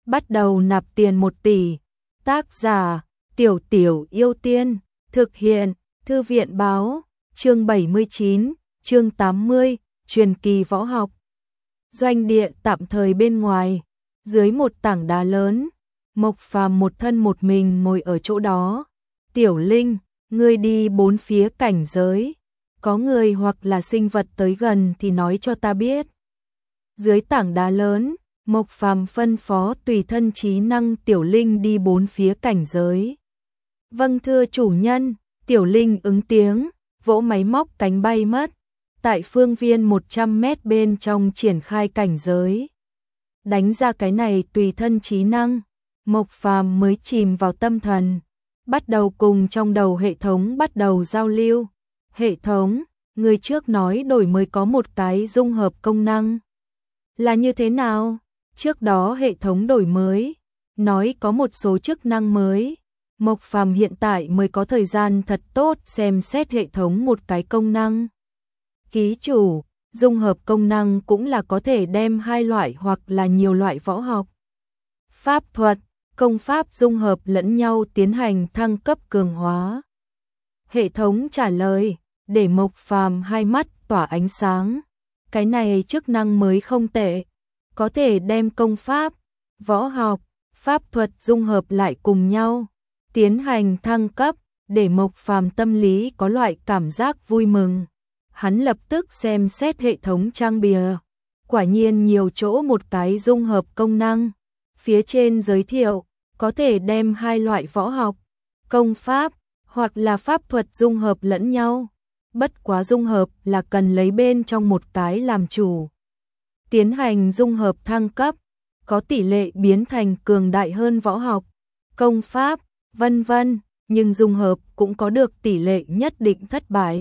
bắt đầu nạp tiền 1 tỷ. Tác giả: Tiểu Tiểu Yêu Tiên. Thực hiện: Thư viện báo. Chương 79, chương 80, truyền kỳ võ học. Doanh địa tạm thời bên ngoài, dưới một tảng đá lớn, Mộc Phàm một thân một mình ngồi ở chỗ đó. Tiểu Linh, ngươi đi 4 phía cảnh giới, có người hoặc là sinh vật tới gần thì nói cho ta biết. Dưới tảng đá lớn, Mộc Phàm phân phó tùy thân trí năng Tiểu Linh đi 4 phía cảnh giới. Vâng thưa chủ nhân. Tiểu Linh ứng tiếng, vỗ máy móc cánh bay mất. Tại phương viên 100 mét bên trong triển khai cảnh giới. Đánh ra cái này tùy thân trí năng, Mộc Phàm mới chìm vào tâm thần, bắt đầu cùng trong đầu hệ thống bắt đầu giao lưu. Hệ thống, người trước nói đổi mới có một cái dung hợp công năng. Là như thế nào? Trước đó hệ thống đổi mới, nói có một số chức năng mới. Mộc Phàm hiện tại mới có thời gian thật tốt xem xét hệ thống một cái công năng. Ký chủ, dung hợp công năng cũng là có thể đem 2 loại hoặc là nhiều loại võ học, pháp thuật, công pháp dung hợp lẫn nhau tiến hành thăng cấp cường hóa. Hệ thống trả lời, để Mộc Phàm hai mắt tỏa ánh sáng. Cái này chức năng mới không tệ, có thể đem công pháp, võ học, pháp thuật dung hợp lại cùng nhau, tiến hành thăng cấp, để Mộc Phàm tâm lý có loại cảm giác vui mừng. Hắn lập tức xem xét hệ thống trang bìa, quả nhiên nhiều chỗ một cái dung hợp công năng. Phía trên giới thiệu, có thể đem 2 loại võ học, công pháp, hoặc là pháp thuật dung hợp lẫn nhau. Bất quá dung hợp là cần lấy bên trong một cái làm chủ. Tiến hành dung hợp thăng cấp, có tỷ lệ biến thành cường đại hơn võ học, công pháp, vân vân, nhưng dung hợp cũng có được tỷ lệ nhất định thất bại.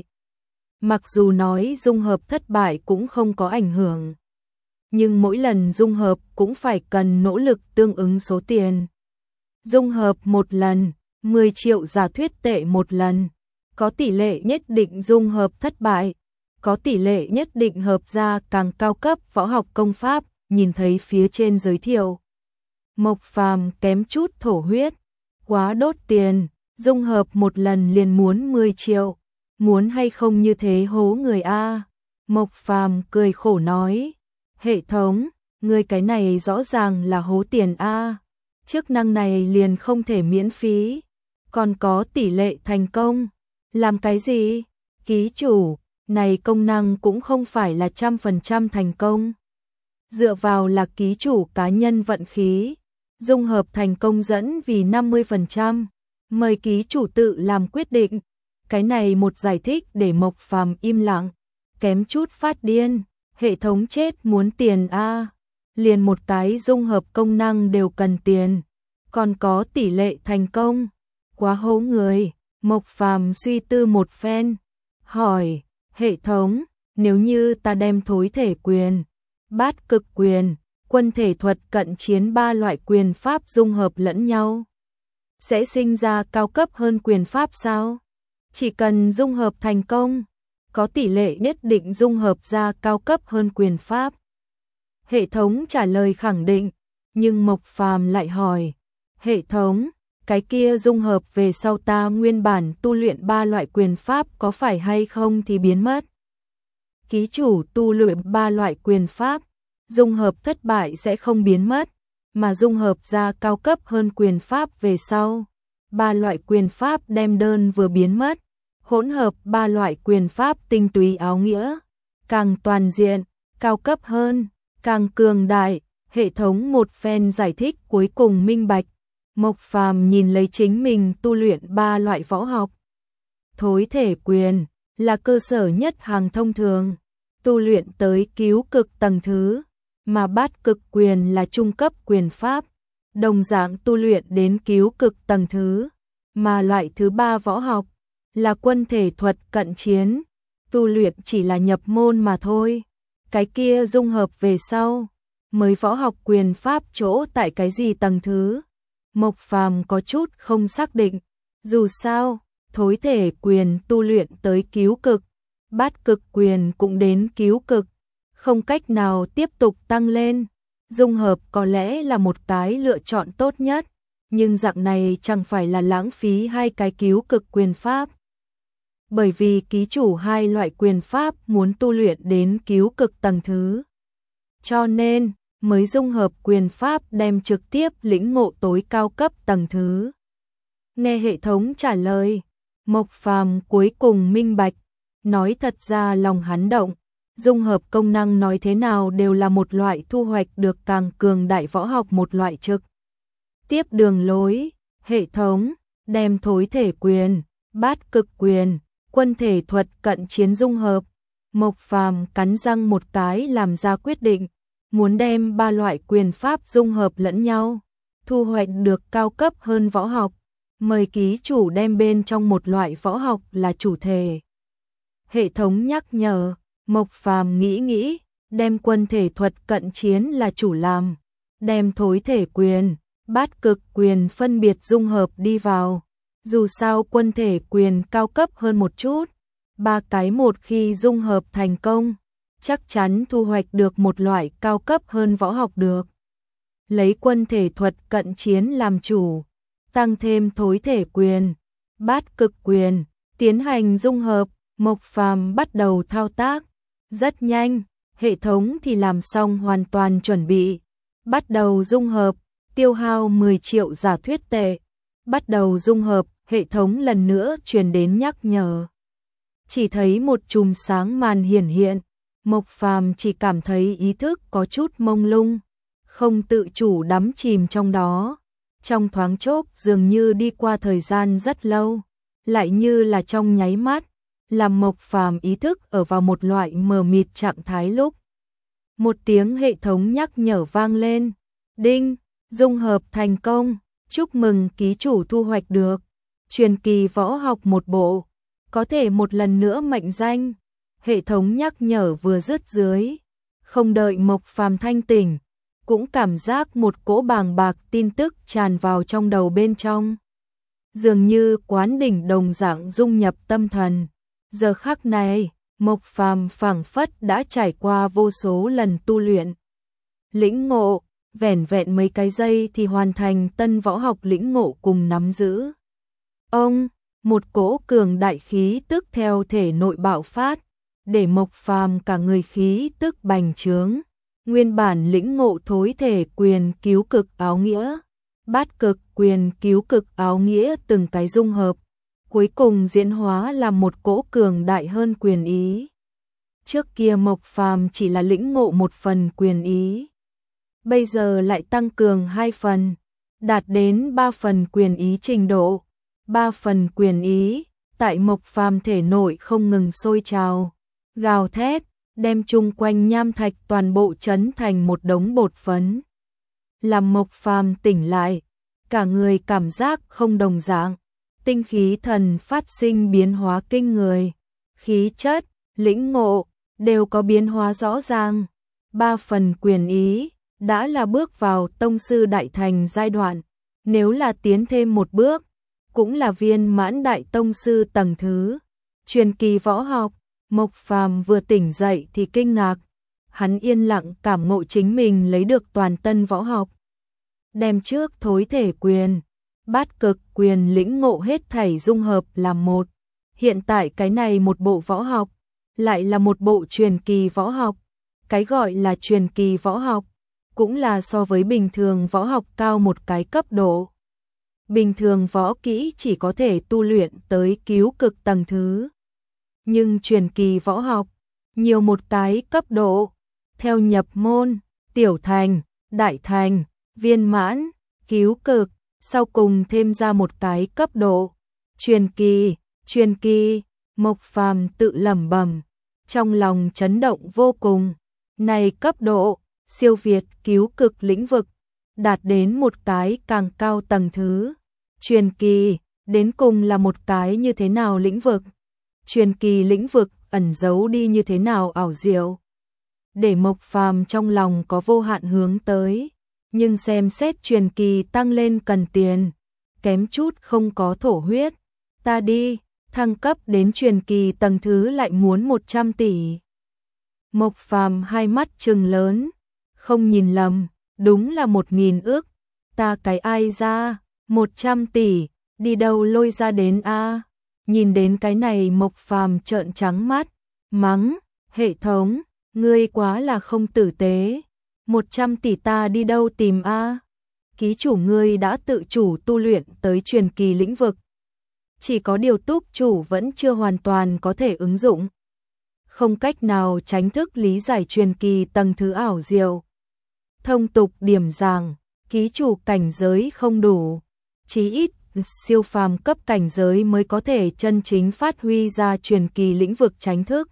Mặc dù nói dung hợp thất bại cũng không có ảnh hưởng, nhưng mỗi lần dung hợp cũng phải cần nỗ lực tương ứng số tiền. Dung hợp một lần, 10 triệu giả thuyết tệ một lần, có tỷ lệ nhất định dung hợp thất bại, có tỷ lệ nhất định hợp ra càng cao cấp võ học công pháp. Nhìn thấy phía trên giới thiệu, Mộc Phàm kém chút thổ huyết, quá đốt tiền, dung hợp một lần liền muốn 10 triệu, muốn hay không như thế hố người a. Mộc Phàm cười khổ nói, hệ thống, người cái này rõ ràng là hố tiền a. Chức năng này liền không thể miễn phí, còn có tỷ lệ thành công. Làm cái gì? Ký chủ, này công năng cũng không phải là 100% thành công. Dựa vào là ký chủ cá nhân vận khí, dung hợp thành công dẫn vì 50%, mời ký chủ tự làm quyết định. Cái này một giải thích để Mộc Phàm im lặng, kém chút phát điên, hệ thống chết muốn tiền a. Liền một cái dung hợp công năng đều cần tiền, còn có tỷ lệ thành công, quá hố người. Mộc Phàm suy tư một phen, hỏi, hệ thống, nếu như ta đem thối thể quyền, bát cực quyền, quân thể thuật cận chiến 3 loại quyền pháp dung hợp lẫn nhau, sẽ sinh ra cao cấp hơn quyền pháp sao? Chỉ cần dung hợp thành công, có tỷ lệ nhất định dung hợp ra cao cấp hơn quyền pháp. Hệ thống trả lời khẳng định, nhưng Mộc Phàm lại hỏi, hệ thống, cái kia dung hợp về sau ta nguyên bản tu luyện 3 loại quyền pháp có phải hay không thì biến mất? Ký chủ tu luyện 3 loại quyền pháp, dung hợp thất bại sẽ không biến mất, mà dung hợp ra cao cấp hơn quyền pháp về sau, 3 loại quyền pháp đem đơn vừa biến mất, hỗn hợp 3 loại quyền pháp tinh túy áo nghĩa, càng toàn diện, cao cấp hơn, càng cường đại. Hệ thống một phen giải thích cuối cùng minh bạch. Mộc Phàm nhìn lấy chính mình tu luyện 3 loại võ học. Thối thể quyền là cơ sở nhất hàng thông thường, tu luyện tới cứu cực tầng thứ, mà bát cực quyền là trung cấp quyền pháp, đồng dạng tu luyện đến cứu cực tầng thứ, mà loại thứ 3 võ học là quân thể thuật cận chiến, tu luyện chỉ là nhập môn mà thôi. Cái kia dung hợp về sau, mới võ học quyền pháp chỗ tại cái gì tầng thứ? Mộc Phàm có chút không xác định, dù sao, thối thể quyền tu luyện tới cứu cực, bát cực quyền cũng đến cứu cực, không cách nào tiếp tục tăng lên, dung hợp có lẽ là một cái lựa chọn tốt nhất, nhưng dạng này chẳng phải là lãng phí hai cái cứu cực quyền pháp. Bởi vì ký chủ hai loại quyền pháp muốn tu luyện đến cứu cực tầng thứ. Cho nên, mới dung hợp quyền pháp đem trực tiếp lĩnh ngộ tối cao cấp tầng thứ. Nghe hệ thống trả lời, Mộc Phàm cuối cùng minh bạch, nói thật ra lòng hắn động, dung hợp công năng nói thế nào đều là một loại thu hoạch được càng cường đại võ học một loại trực. Tiếp đường lối, hệ thống, đem thối thể quyền, bát cực quyền, quân thể thuật cận chiến dung hợp. Mộc Phàm cắn răng một cái làm ra quyết định, muốn đem ba loại quyền pháp dung hợp lẫn nhau, thu hoạch được cao cấp hơn võ học. Mời ký chủ đem bên trong một loại võ học là chủ thể. Hệ thống nhắc nhở, Mộc Phàm nghĩ, đem quân thể thuật cận chiến là chủ làm, đem thối thể quyền, bát cực quyền phân biệt dung hợp đi vào. Dù sao quân thể quyền cao cấp hơn một chút, ba cái một khi dung hợp thành công, chắc chắn thu hoạch được một loại cao cấp hơn võ học được. Lấy quân thể thuật cận chiến làm chủ, tăng thêm thối thể quyền, bát cực quyền, tiến hành dung hợp. Mộc Phàm bắt đầu thao tác. Rất nhanh, hệ thống thì làm xong hoàn toàn chuẩn bị. Bắt đầu dung hợp, tiêu hao 10 triệu giả thuyết tệ. Bắt đầu dung hợp, hệ thống lần nữa truyền đến nhắc nhở. Chỉ thấy một chùm sáng màn hiển hiện, Mộc Phàm chỉ cảm thấy ý thức có chút mông lung, không tự chủ đắm chìm trong đó. Trong thoáng chốc dường như đi qua thời gian rất lâu, lại như là trong nháy mắt, làm Mộc Phàm ý thức ở vào một loại mờ mịt trạng thái lúc. Một tiếng hệ thống nhắc nhở vang lên, đinh, dung hợp thành công, chúc mừng ký chủ thu hoạch được truyền kỳ võ học một bộ, có thể một lần nữa mệnh danh. Hệ thống nhắc nhở vừa dứt dưới, không đợi Mộc Phàm thanh tỉnh, cũng cảm giác một cỗ bàng bạc tin tức tràn vào trong đầu bên trong. Dường như quán đỉnh đồng dạng dung nhập tâm thần. Giờ khắc này, Mộc Phàm phảng phất đã trải qua vô số lần tu luyện. Lĩnh ngộ, vẻn vẹn mấy cái giây thì hoàn thành tân võ học lĩnh ngộ cùng nắm giữ. Ông, một cỗ cường đại khí tức theo thể nội bạo phát, để Mộc Phàm cả người khí tức bành trướng. Nguyên bản lĩnh ngộ thối thể quyền cứu cực áo nghĩa, bát cực quyền cứu cực áo nghĩa từng cái dung hợp, cuối cùng diễn hóa làm một cỗ cường đại hơn quyền ý. Trước kia Mộc Phàm chỉ là lĩnh ngộ một phần quyền ý, bây giờ lại tăng cường 2 phần, đạt đến 3 phần quyền ý trình độ. 3 phần quyền ý, tại Mộc Phàm thể nội không ngừng sôi trào, gào thét, đem chung quanh nham thạch toàn bộ chấn thành một đống bột phấn. Làm Mộc Phàm tỉnh lại, cả người cảm giác không đồng dạng, tinh khí thần phát sinh biến hóa kinh người, khí chất, lĩnh ngộ đều có biến hóa rõ ràng. 3 phần quyền ý đã là bước vào tông sư đại thành giai đoạn, nếu là tiến thêm một bước, cũng là viên mãn đại tông sư tầng thứ. Truyền kỳ võ học. Mộc Phàm vừa tỉnh dậy thì kinh ngạc, hắn yên lặng cảm ngộ chính mình lấy được toàn tân võ học. Đem trước thối thể quyền, bát cực quyền lĩnh ngộ hết thảy dung hợp làm một. Hiện tại cái này một bộ võ học, lại là một bộ truyền kỳ võ học. Cái gọi là truyền kỳ võ học, cũng là so với bình thường võ học cao một cái cấp độ. Bình thường võ kỹ chỉ có thể tu luyện tới cứu cực tầng thứ. Nhưng truyền kỳ võ học, nhiều một cái cấp độ, theo nhập môn, tiểu thành, đại thành, viên mãn, cứu cực, sau cùng thêm ra một cái cấp độ. Truyền kỳ, Mộc Phàm tự lẩm bẩm, trong lòng chấn động vô cùng. Này cấp độ, siêu việt cứu cực lĩnh vực, đạt đến một cái càng cao tầng thứ. Truyền kỳ, đến cùng là một cái như thế nào lĩnh vực? Truyền kỳ lĩnh vực ẩn giấu đi như thế nào ảo diệu, để Mộc Phàm trong lòng có vô hạn hướng tới, nhưng xem xét truyền kỳ tăng lên cần tiền, kém chút không có thổ huyết. Ta đi, thăng cấp đến truyền kỳ tầng thứ lại muốn 100 tỷ. Mộc Phàm hai mắt trừng lớn, không nhìn lầm, đúng là 1.000 ức, ta cái ai ra, 100 tỷ, đi đâu lôi ra đến a? Nhìn đến cái này Mộc Phàm trợn trắng mắt, mắng, hệ thống, ngươi quá là không tử tế, 100 tỷ ta đi đâu tìm a? Ký chủ ngươi đã tự chủ tu luyện tới truyền kỳ lĩnh vực. Chỉ có điều túc chủ vẫn chưa hoàn toàn có thể ứng dụng. Không cách nào tránh thức lý giải truyền kỳ tầng thứ ảo diệu. Thông tục điểm giảng, ký chủ cảnh giới không đủ. Chí ít, siêu phàm cấp cảnh giới mới có thể chân chính phát huy ra truyền kỳ lĩnh vực tránh thức.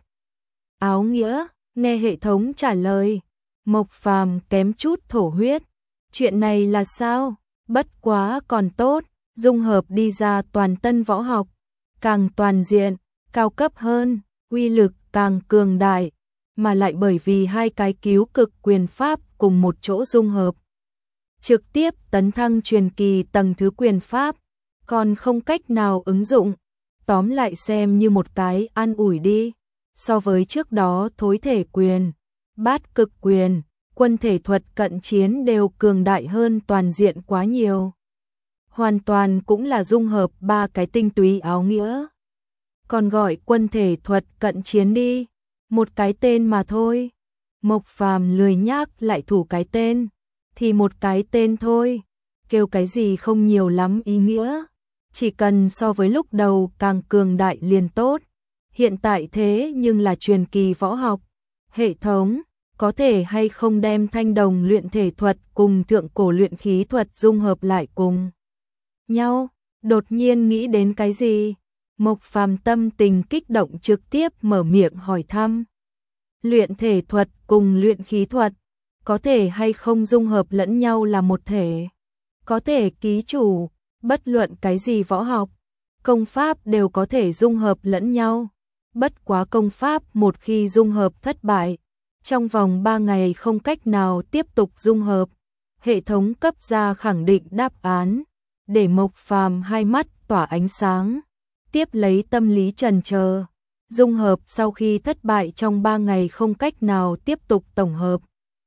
Áo nghĩa, nghe hệ thống trả lời. Mộc Phàm kém chút thổ huyết. Chuyện này là sao? Bất quá còn tốt, dung hợp đi ra toàn tân võ học, càng toàn diện, cao cấp hơn, uy lực càng cường đại, mà lại bởi vì hai cái cứu cực quyền pháp cùng một chỗ dung hợp, trực tiếp tấn thăng truyền kỳ tầng thứ quyền pháp, còn không cách nào ứng dụng. Tóm lại xem như một cái an ủi đi. So với trước đó thối thể quyền, bát cực quyền, quân thể thuật cận chiến đều cường đại hơn toàn diện quá nhiều. Hoàn toàn cũng là dung hợp ba cái tinh túy áo nghĩa. Còn gọi quân thể thuật cận chiến đi, một cái tên mà thôi. Mộc Phàm lười nhác lại thủ cái tên, thì một cái tên thôi, kêu cái gì không nhiều lắm ý nghĩa, chỉ cần so với lúc đầu càng cường đại liền tốt. Hiện tại thế nhưng là truyền kỳ võ học, hệ thống có thể hay không đem thanh đồng luyện thể thuật cùng thượng cổ luyện khí thuật dung hợp lại cùng nhau? Đột nhiên nghĩ đến cái gì? Mộc Phàm tâm tình kích động trực tiếp mở miệng hỏi thăm. Luyện thể thuật cùng luyện khí thuật có thể hay không dung hợp lẫn nhau là một thể? Có thể ký chủ, bất luận cái gì võ học, công pháp đều có thể dung hợp lẫn nhau. Bất quá công pháp một khi dung hợp thất bại, trong vòng 3 ngày không cách nào tiếp tục dung hợp. Hệ thống cấp ra khẳng định đáp án, để Mộc Phàm hai mắt tỏa ánh sáng, tiếp lấy tâm lý chần chờ. Dung hợp sau khi thất bại trong 3 ngày không cách nào tiếp tục tổng hợp.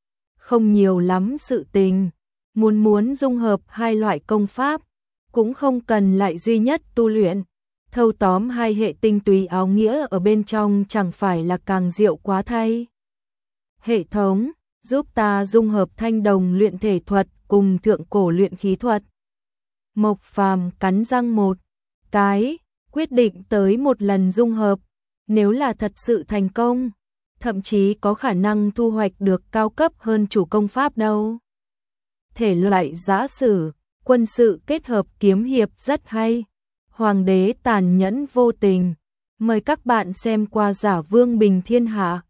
Không nhiều lắm sự tình, muốn dung hợp hai loại công pháp, cũng không cần lại duy nhất tu luyện. Thâu tóm hai hệ tinh túy áo nghĩa ở bên trong chẳng phải là càng diệu quá thay. Hệ thống, giúp ta dung hợp thanh đồng luyện thể thuật cùng thượng cổ luyện khí thuật. Mộc Phàm cắn răng một cái, quyết định tới một lần dung hợp. Nếu là thật sự thành công, thậm chí có khả năng thu hoạch được cao cấp hơn chủ công pháp đâu. Thể loại giã sử, quân sự kết hợp kiếm hiệp rất hay. Hoàng đế tàn nhẫn vô tình. Mời các bạn xem qua Giả Vương Bình Thiên Hạ.